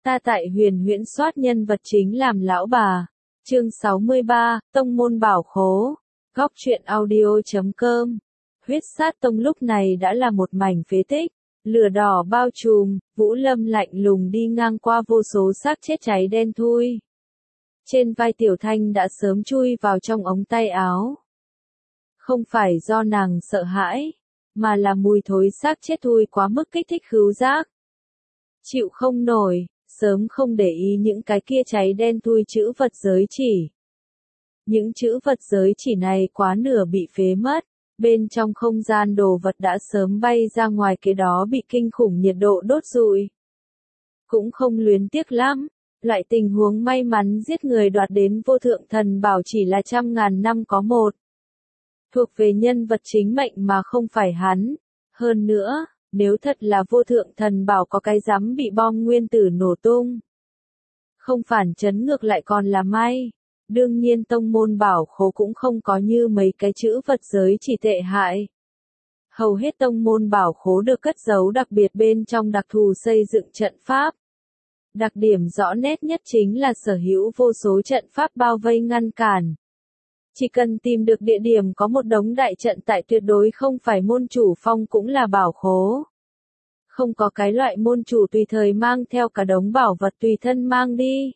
Ta tại huyền huyễn soát nhân vật chính làm lão bà. Chương 63, Tông môn bảo khố. Góc truyện audio.com. Huyết sát tông lúc này đã là một mảnh phế tích, lửa đỏ bao trùm, Vũ Lâm lạnh lùng đi ngang qua vô số xác chết cháy đen thui. Trên vai Tiểu Thanh đã sớm chui vào trong ống tay áo. Không phải do nàng sợ hãi, mà là mùi thối xác chết thui quá mức kích thích khứu giác. Chịu không nổi, sớm không để ý những cái kia cháy đen thui chữ vật giới chỉ. Những chữ vật giới chỉ này quá nửa bị phế mất, bên trong không gian đồ vật đã sớm bay ra ngoài, cái đó bị kinh khủng nhiệt độ đốt rụi. Cũng không luyến tiếc lắm, loại tình huống may mắn giết người đoạt đến vô thượng thần bảo chỉ là 100.000 năm có một. Thuộc về nhân vật chính mệnh mà không phải hắn. Hơn nữa, nếu thật là vô thượng thần bảo có cái dám bị bom nguyên tử nổ tung. Không phản chấn ngược lại còn là may. Đương nhiên tông môn bảo khố cũng không có như mấy cái chữ vật giới chỉ tệ hại. Hầu hết tông môn bảo khố được cất giấu đặc biệt bên trong đặc thù xây dựng trận pháp. Đặc điểm rõ nét nhất chính là sở hữu vô số trận pháp bao vây ngăn cản. Chỉ cần tìm được địa điểm có một đống đại trận tại, tuyệt đối không phải môn chủ phong cũng là bảo khố. Không có cái loại môn chủ tùy thời mang theo cả đống bảo vật tùy thân mang đi.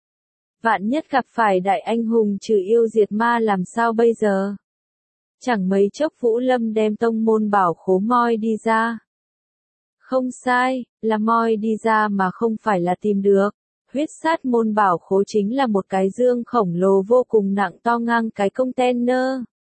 Vạn nhất gặp phải đại anh hùng trừ yêu diệt ma làm sao bây giờ? Chẳng mấy chốc Vũ Lâm đem tông môn bảo khố moi đi ra. Không sai, là moi đi ra mà không phải là tìm được. Huyết sát môn bảo khố chính là một cái dương khổng lồ vô cùng nặng, to ngang cái container.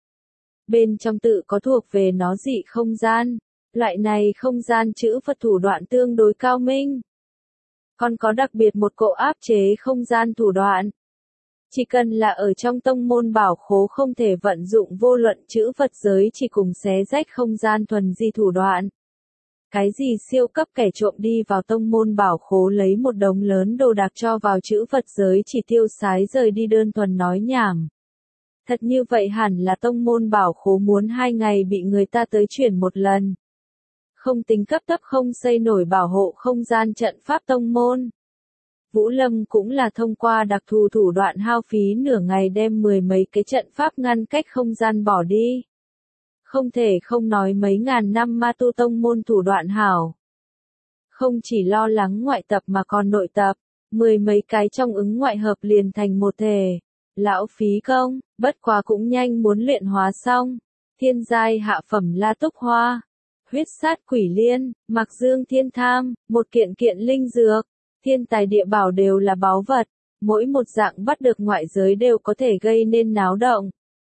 Bên trong tự có thuộc về nó dị không gian. Loại này không gian chữ vật thủ đoạn tương đối cao minh. Còn có đặc biệt một cỗ áp chế không gian thủ đoạn. Chỉ cần là ở trong tông môn bảo khố không thể vận dụng vô luận chữ vật giới chỉ cùng xé rách không gian thuần di thủ đoạn. Cái gì siêu cấp kẻ trộm đi vào tông môn bảo khố lấy một đống lớn đồ đạc cho vào chữ vật giới chỉ tiêu sái rời đi đơn thuần nói nhảm. Thật như vậy hẳn là tông môn bảo khố muốn 2 ngày bị người ta tới chuyển một lần. Không tính cấp thấp không xây nổi bảo hộ không gian trận pháp tông môn. Vũ Lâm cũng là thông qua đặc thù thủ đoạn hao phí nửa ngày đem 10 mấy cái trận pháp ngăn cách không gian bỏ đi. Không thể không nói mấy ngàn năm ma tu tông môn thủ đoạn hảo. Không chỉ lo lắng ngoại tập mà còn nội tập, 10 mấy cái trong ứng ngoại hợp liền thành một thể. Lão phí công, bất quá cũng nhanh muốn luyện hóa xong. Thiên giai hạ phẩm la túc hoa, huyết sát quỷ liên, mặc dương thiên tham, một kiện kiện linh dược, thiên tài địa bảo đều là báu vật. Mỗi một dạng bắt được ngoại giới đều có thể gây nên náo động.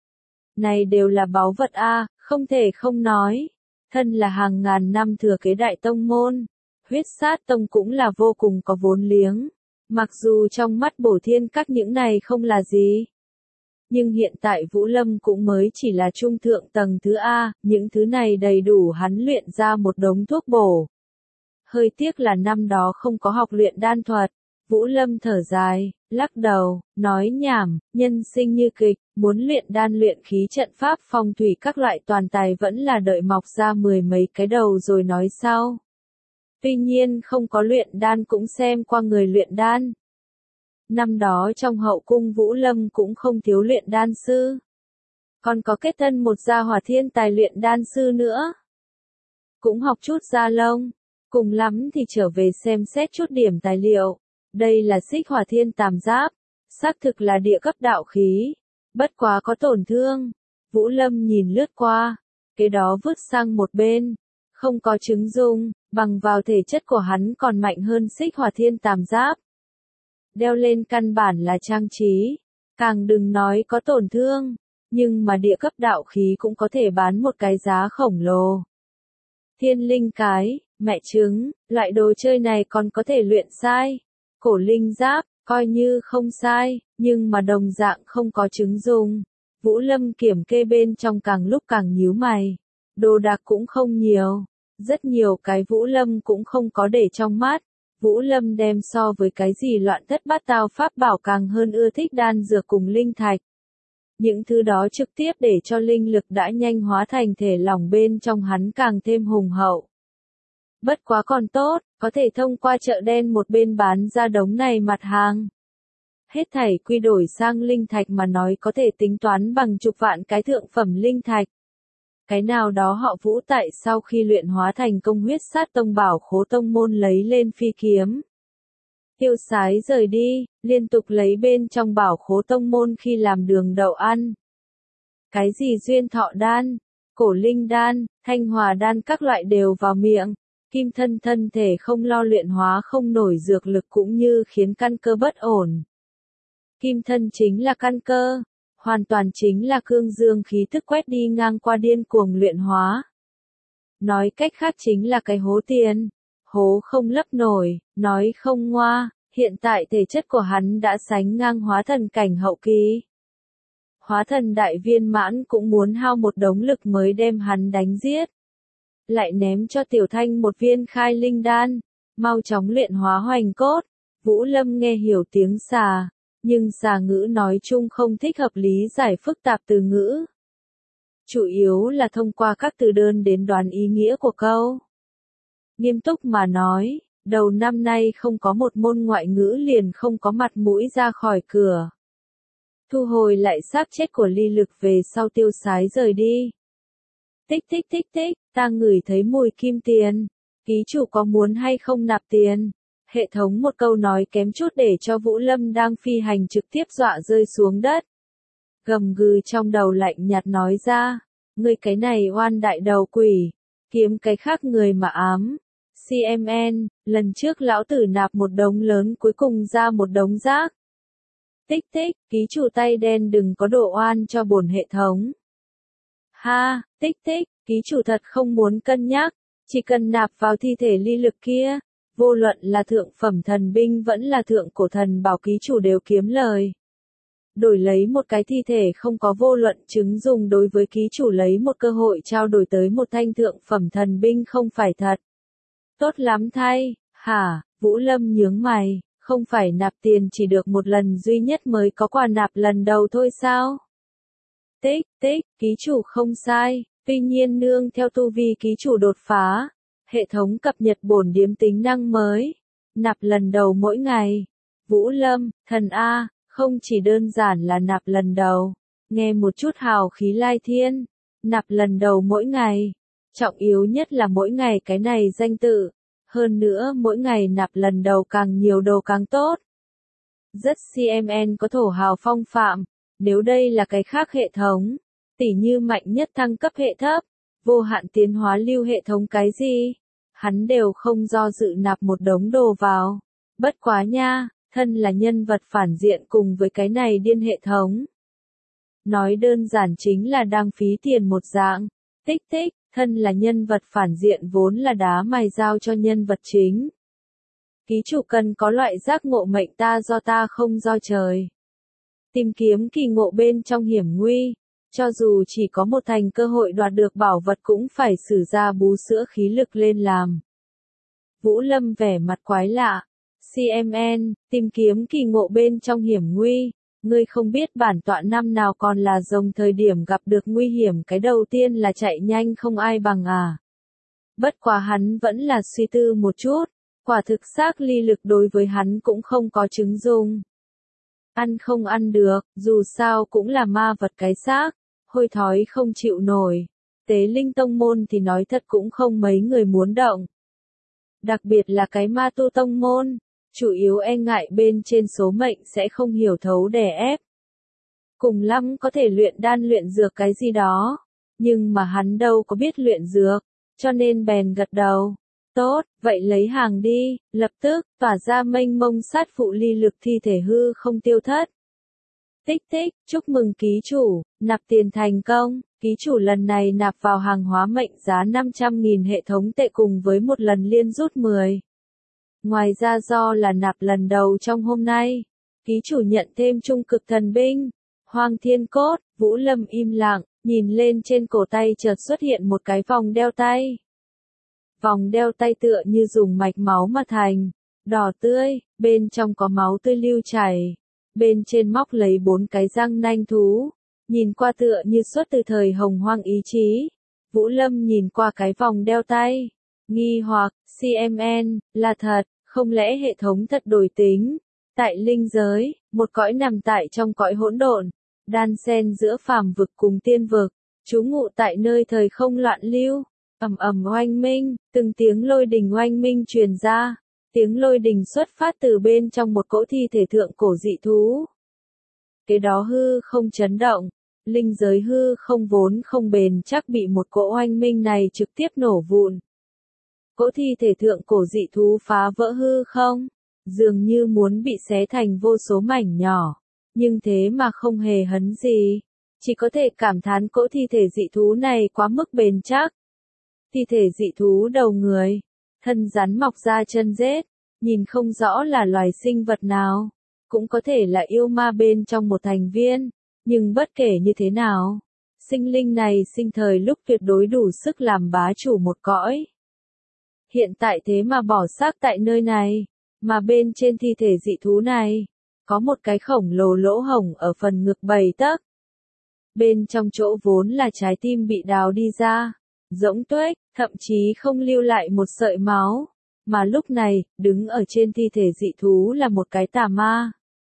Này đều là báu vật a, không thể không nói. Thân là hàng ngàn năm thừa kế đại tông môn, huyết sát tông cũng là vô cùng có vốn liếng. Mặc dù trong mắt bổ thiên các những này không là gì. Nhưng hiện tại Vũ Lâm cũng mới chỉ là trung thượng tầng thứ A, những thứ này đầy đủ hắn luyện ra một đống thuốc bổ. Hơi tiếc là năm đó không có học luyện đan thuật. Vũ Lâm thở dài, lắc đầu, nói nhảm, nhân sinh như kịch, muốn luyện đan luyện khí trận pháp phong thủy các loại toàn tài vẫn là đợi mọc ra 10 mấy cái đầu rồi nói sau. Tuy nhiên không có luyện đan cũng xem qua người luyện đan. Năm đó trong hậu cung Vũ Lâm cũng không thiếu luyện đan sư. Còn có kết thân một gia hỏa thiên tài luyện đan sư nữa. Cũng học chút da lông, cùng lắm thì trở về xem xét chút điểm tài liệu. Đây là xích hỏa thiên tàm giáp, xác thực là địa cấp đạo khí, bất quá có tổn thương. Vũ Lâm nhìn lướt qua, cái đó vứt sang một bên, không có chứng dụng, bằng vào thể chất của hắn còn mạnh hơn xích hỏa thiên tàm giáp. Đeo lên căn bản là trang trí, càng đừng nói có tổn thương, nhưng mà địa cấp đạo khí cũng có thể bán một cái giá khổng lồ. Thiên linh cái, mẹ trứng, loại đồ chơi này còn có thể luyện sai. Cổ linh giáp, coi như không sai, nhưng mà đồng dạng không có chứng dùng. Vũ Lâm kiểm kê bên trong càng lúc càng nhíu mày. Đồ đạc cũng không nhiều. Rất nhiều cái Vũ Lâm cũng không có để trong mắt. Vũ Lâm đem so với cái gì loạn thất bát tao pháp bảo càng hơn ưa thích đan dược cùng linh thạch. Những thứ đó trực tiếp để cho linh lực đã nhanh hóa thành thể lỏng bên trong hắn càng thêm hùng hậu. Bất quá còn tốt, có thể thông qua chợ đen một bên bán ra đống này mặt hàng. Hết thảy quy đổi sang linh thạch mà nói có thể tính toán bằng chục vạn cái thượng phẩm linh thạch. Cái nào đó họ Vũ tại sau khi luyện hóa thành công huyết sát tông bảo khố tông môn lấy lên phi kiếm. Tiêu Sái rời đi, liên tục lấy bên trong bảo khố tông môn khi làm đường đậu ăn. Cái gì duyên thọ đan, cổ linh đan, thanh hòa đan các loại đều vào miệng. Kim thân thân thể không lo luyện hóa không nổi dược lực cũng như khiến căn cơ bất ổn. Kim thân chính là căn cơ, hoàn toàn chính là cương dương khí thức quét đi ngang qua điên cuồng luyện hóa. Nói cách khác chính là cái hố tiền, hố không lấp nổi, nói không ngoa, hiện tại thể chất của hắn đã sánh ngang hóa thần cảnh hậu kỳ. Hóa thần đại viên mãn cũng muốn hao một đống lực mới đem hắn đánh giết. Lại ném cho Tiểu Thanh một viên khai linh đan, mau chóng luyện hóa hoành cốt. Vũ Lâm nghe hiểu tiếng xà, nhưng xà ngữ nói chung không thích hợp lý giải phức tạp từ ngữ. Chủ yếu là thông qua các từ đơn đến đoán ý nghĩa của câu. Nghiêm túc mà nói, đầu năm nay không có một môn ngoại ngữ liền không có mặt mũi ra khỏi cửa. Thu hồi lại xác chết của Ly Lực về sau Tiêu Sái rời đi. Tích tích tích tích, ta ngửi thấy mùi kim tiền. Ký chủ có muốn hay không nạp tiền? Hệ thống một câu nói kém chút để cho Vũ Lâm đang phi hành trực tiếp dọa rơi xuống đất. Gầm gừ trong đầu lạnh nhạt nói ra, ngươi cái này oan đại đầu quỷ, kiếm cái khác người mà ám. CMN, lần trước lão tử nạp một đống lớn cuối cùng ra một đống rác. Tích tích, ký chủ tay đen đừng có đổ oan cho bổn hệ thống. Ha, tích tích, ký chủ thật không muốn cân nhắc, chỉ cần nạp vào thi thể Ly Lực kia, vô luận là thượng phẩm thần binh vẫn là thượng cổ thần bảo ký chủ đều kiếm lời. Đổi lấy một cái thi thể không có vô luận chứng dùng đối với ký chủ lấy một cơ hội trao đổi tới một thanh thượng phẩm thần binh không phải thật. Tốt lắm thay, hả, Vũ Lâm nhướng mày, không phải nạp tiền chỉ được một lần duy nhất mới có quà nạp lần đầu thôi sao? Tích, tích, ký chủ không sai, tuy nhiên nương theo tu vi ký chủ đột phá, hệ thống cập nhật bổn điếm tính năng mới, nạp lần đầu mỗi ngày. Vũ Lâm, thần A, không chỉ đơn giản là nạp lần đầu, nghe một chút hào khí lai thiên, nạp lần đầu mỗi ngày, trọng yếu nhất là mỗi ngày cái này danh tự, hơn nữa mỗi ngày nạp lần đầu càng nhiều đồ càng tốt. Rất CMN có thổ hào phong phạm, nếu đây là cái khác hệ thống, tỉ như mạnh nhất thăng cấp hệ thấp, vô hạn tiến hóa lưu hệ thống cái gì, hắn đều không do dự nạp một đống đồ vào. Bất quá nha, thân là nhân vật phản diện cùng với cái này điên hệ thống. Nói đơn giản chính là đang phí tiền một dạng, tích tích, thân là nhân vật phản diện vốn là đá mài dao cho nhân vật chính. Ký chủ cần có loại giác ngộ mệnh ta do ta không do trời. Tìm kiếm kỳ ngộ bên trong hiểm nguy, cho dù chỉ có một thành cơ hội đoạt được bảo vật cũng phải sử ra bú sữa khí lực lên làm. Vũ Lâm vẻ mặt quái lạ. CMN, tìm kiếm kỳ ngộ bên trong hiểm nguy. Ngươi không biết bản tọa năm nào còn là rồng thời điểm gặp được nguy hiểm cái đầu tiên là chạy nhanh không ai bằng à. Bất quá hắn vẫn là suy tư một chút, quả thực xác Ly Lực đối với hắn cũng không có chứng dùng. Ăn không ăn được, dù sao cũng là ma vật cái xác, hôi thói không chịu nổi. Tế linh tông môn thì nói thật cũng không mấy người muốn động. Đặc biệt là cái ma tu tông môn, chủ yếu e ngại bên trên số mệnh sẽ không hiểu thấu đè ép. Cùng lắm có thể luyện đan luyện dược cái gì đó, nhưng mà hắn đâu có biết luyện dược, cho nên bèn gật đầu. Tốt, vậy lấy hàng đi, lập tức, tỏa ra mênh mông sát phụ Ly Lực thi thể hư không tiêu thất. Tích tích, chúc mừng ký chủ, nạp tiền thành công, ký chủ lần này nạp vào hàng hóa mệnh giá 500.000 hệ thống tệ cùng với một lần liên rút 10. Ngoài ra do là nạp lần đầu trong hôm nay, ký chủ nhận thêm trung cực thần binh, Hoang Thiên Cốt. Vũ Lâm im lặng, nhìn lên trên cổ tay chợt xuất hiện một cái vòng đeo tay. Vòng đeo tay tựa như dùng mạch máu mà thành, đỏ tươi, bên trong có máu tươi lưu chảy, bên trên móc lấy 4 cái răng nanh thú, nhìn qua tựa như xuất từ thời hồng hoang ý chí. Vũ Lâm nhìn qua cái vòng đeo tay, Nghi hoặc, CMN, là thật, không lẽ hệ thống thật đổi tính? Tại linh giới, một cõi nằm tại trong cõi hỗn độn, đan xen giữa phàm vực cùng tiên vực, trú ngụ tại nơi thời không loạn lưu, ầm ầm oanh minh, từng tiếng lôi đình oanh minh truyền ra, tiếng lôi đình xuất phát từ bên trong một cỗ thi thể thượng cổ dị thú. Kế đó hư không chấn động, linh giới hư không vốn không bền chắc bị một cỗ oanh minh này trực tiếp nổ vụn. Cỗ thi thể thượng cổ dị thú phá vỡ hư không, dường như muốn bị xé thành vô số mảnh nhỏ, nhưng thế mà không hề hấn gì, chỉ có thể cảm thán cỗ thi thể dị thú này quá mức bền chắc. Thi thể dị thú đầu người, thân rắn mọc ra chân rết, nhìn không rõ là loài sinh vật nào, cũng có thể là yêu ma bên trong một thành viên, nhưng bất kể như thế nào, sinh linh này sinh thời lúc tuyệt đối đủ sức làm bá chủ một cõi. Hiện tại thế mà bỏ xác tại nơi này, mà bên trên thi thể dị thú này, có một cái khổng lồ lỗ hổng ở phần ngực 7 tấc. Bên trong chỗ vốn là trái tim bị đào đi ra, rỗng tuếch, thậm chí không lưu lại một sợi máu, mà lúc này, đứng ở trên thi thể dị thú là một cái tà ma.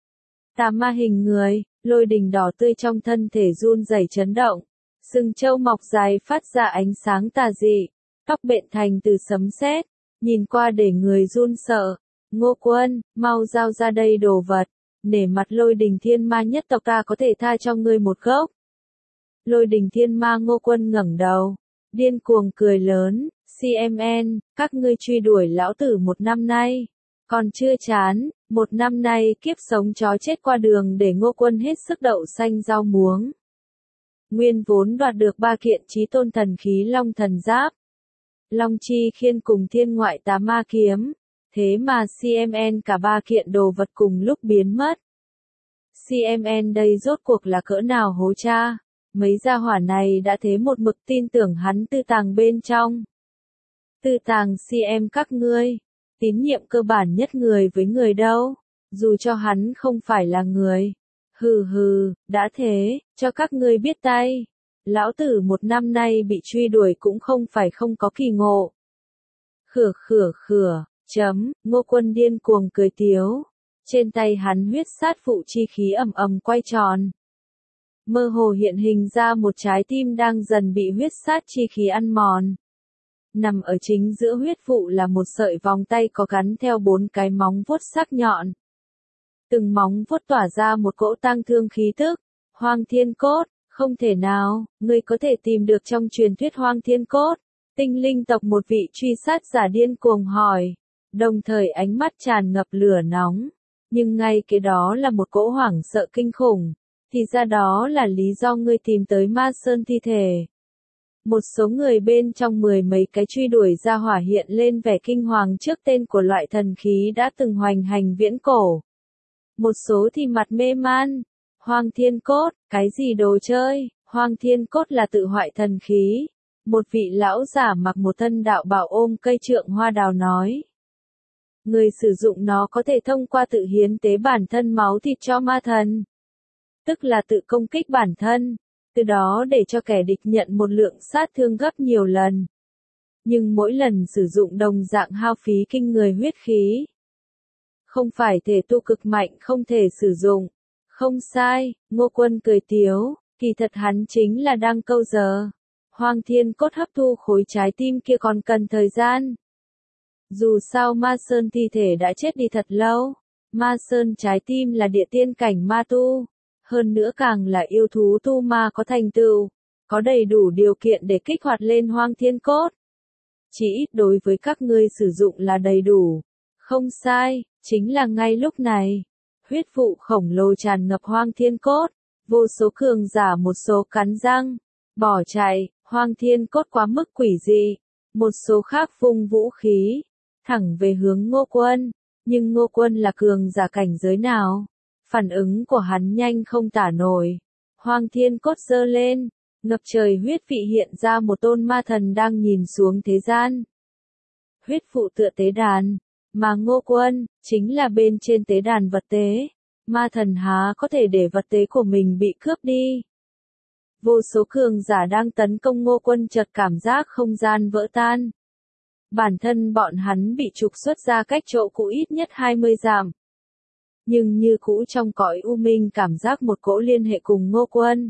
Tà ma hình người, lôi đình đỏ tươi trong thân thể run rẩy chấn động, sừng trâu mọc dài phát ra ánh sáng tà dị, tóc bện thành từ sấm sét, nhìn qua để người run sợ. Ngô Quân, mau giao ra đây đồ vật, nể mặt lôi đình thiên ma nhất tộc ta có thể tha cho ngươi một gốc. Lôi đình thiên ma Ngô Quân ngẩng đầu, điên cuồng cười lớn, CMN, các ngươi truy đuổi lão tử 1 năm nay, còn chưa chán, 1 năm nay kiếp sống chó chết qua đường để Ngô Quân hết sức đậu xanh rau muống. Nguyên vốn đoạt được 3 kiện chí tôn thần khí long thần giáp, long chi khiên cùng thiên ngoại tà ma kiếm, thế mà CMN cả 3 kiện đồ vật cùng lúc biến mất. CMN đây rốt cuộc là cỡ nào hố cha, mấy gia hỏa này đã thế một mực tin tưởng hắn tư tàng bên trong. Tư tàng CM các ngươi, tín nhiệm cơ bản nhất người với người đâu, dù cho hắn không phải là người. Hừ hừ, đã thế, cho các ngươi biết tay. Lão tử 1 năm nay bị truy đuổi cũng không phải không có kỳ ngộ. Khửa, Ngô Quân điên cuồng cười tiếu. Trên tay hắn huyết sát phụ chi khí ầm ầm quay tròn. Mơ hồ hiện hình ra một trái tim đang dần bị huyết sát chi khí ăn mòn. Nằm ở chính giữa huyết vụ là một sợi vòng tay có gắn theo 4 cái móng vuốt sắc nhọn. Từng móng vuốt tỏa ra một cỗ tang thương khí tức. Hoang Thiên Cốt, không thể nào, ngươi có thể tìm được trong truyền thuyết Hoang Thiên Cốt. Tinh linh tộc một vị truy sát giả điên cuồng hỏi, đồng thời ánh mắt tràn ngập lửa nóng. Nhưng ngay cái đó là một cỗ hoảng sợ kinh khủng, thì ra đó là lý do ngươi tìm tới Ma Sơn thi thể. Một số người bên trong 10 mấy cái truy đuổi ra hỏa hiện lên vẻ kinh hoàng trước tên của loại thần khí đã từng hoành hành viễn cổ. Một số thì mặt mê man. Hoang Thiên Cốt, cái gì đồ chơi? Hoang Thiên Cốt là tự hoại thần khí. Một vị lão giả mặc một thân đạo bào ôm cây trượng hoa đào nói. Người sử dụng nó có thể thông qua tự hiến tế bản thân máu thịt cho ma thần. Tức là tự công kích bản thân, từ đó để cho kẻ địch nhận một lượng sát thương gấp nhiều lần. Nhưng mỗi lần sử dụng đồng dạng hao phí kinh người huyết khí. Không phải thể tu cực mạnh không thể sử dụng. Không sai, Ngô Quân cười tiếu, kỳ thật hắn chính là đang câu giờ. Hoang Thiên Cốt hấp thu khối trái tim kia còn cần thời gian. Dù sao Ma Sơn thi thể đã chết đi thật lâu, Ma Sơn trái tim là địa tiên cảnh ma tu, hơn nữa càng là yêu thú tu ma có thành tựu, có đầy đủ điều kiện để kích hoạt lên Hoang Thiên Cốt. Chỉ ít đối với các ngươi sử dụng là đầy đủ. Không sai, chính là ngay lúc này, huyết vụ khổng lồ tràn ngập Hoang Thiên Cốt, vô số cường giả một số cắn răng, bỏ chạy, Hoang Thiên Cốt quá mức quỷ dị, một số khác vung vũ khí, thẳng về hướng Ngô Quân, nhưng Ngô Quân là cường giả cảnh giới nào? Phản ứng của hắn nhanh không tả nổi. Hoang Thiên Cốt giơ lên, ngập trời huyết vị hiện ra một tôn ma thần đang nhìn xuống thế gian. Huyết phụ tựa tế đàn, mà Ngô Quân, chính là bên trên tế đàn vật tế. Ma thần há có thể để vật tế của mình bị cướp đi. Vô số cường giả đang tấn công Ngô Quân chợt cảm giác không gian vỡ tan. Bản thân bọn hắn bị trục xuất ra cách chỗ cũ ít nhất 20 dặm. Nhưng như cũ trong cõi u minh cảm giác một cỗ liên hệ cùng Ngô Quân.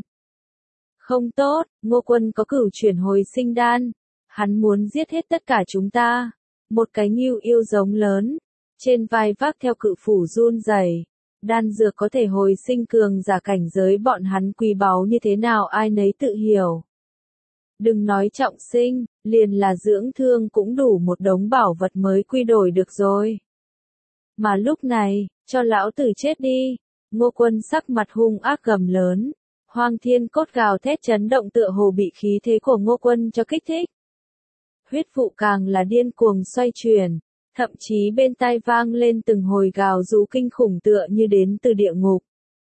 Không tốt, Ngô Quân có cửu chuyển hồi sinh đan. Hắn muốn giết hết tất cả chúng ta. Một cái ngưu yêu giống lớn. Trên vai vác theo cự phủ run rẩy. Đan dược có thể hồi sinh cường giả cảnh giới bọn hắn quý báu như thế nào ai nấy tự hiểu. Đừng nói trọng sinh, liền là dưỡng thương cũng đủ một đống bảo vật mới quy đổi được rồi. Mà lúc này, cho lão tử chết đi. Ngô Quân sắc mặt hung ác gầm lớn. Hoang thiên cốt gào thét chấn động tựa hồ bị khí thế của Ngô Quân cho kích thích. Huyết vụ càng là điên cuồng xoay chuyển. Thậm chí bên tai vang lên từng hồi gào rú kinh khủng tựa như đến từ địa ngục.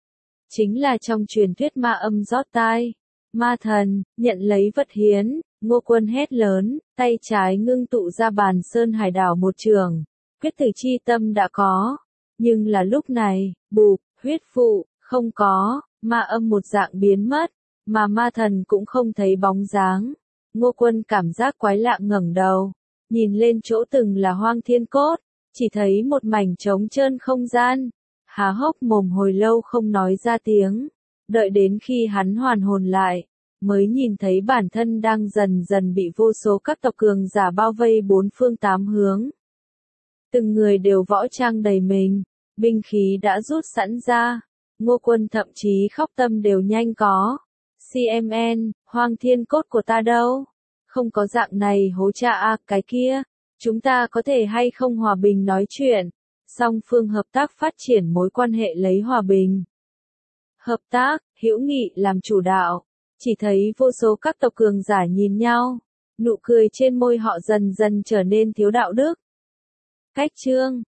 Chính là trong truyền thuyết ma âm rót tai. Ma thần, nhận lấy vật hiến, Ngô Quân hét lớn, tay trái ngưng tụ ra bàn sơn hải đảo một trường. Quyết tử chi tâm đã có. Nhưng là lúc này, bụp, huyết vụ, không có, ma âm một dạng biến mất, mà ma thần cũng không thấy bóng dáng. Ngô Quân cảm giác quái lạ ngẩng đầu. Nhìn lên chỗ từng là hoang thiên cốt, chỉ thấy một mảnh trống trơn không gian, há hốc mồm hồi lâu không nói ra tiếng, đợi đến khi hắn hoàn hồn lại, mới nhìn thấy bản thân đang dần dần bị vô số các tộc cường giả bao vây bốn phương tám hướng. Từng người đều võ trang đầy mình, binh khí đã rút sẵn ra, Ngô Quân thậm chí khóc tâm đều nhanh có. CMN, hoang thiên cốt của ta đâu? Không có dạng này hố cha a cái kia, chúng ta có thể hay không hòa bình nói chuyện, song phương hợp tác phát triển mối quan hệ lấy hòa bình. Hợp tác, hữu nghị làm chủ đạo, chỉ thấy vô số các tộc cường giả nhìn nhau, nụ cười trên môi họ dần dần trở nên thiếu đạo đức. Cách chương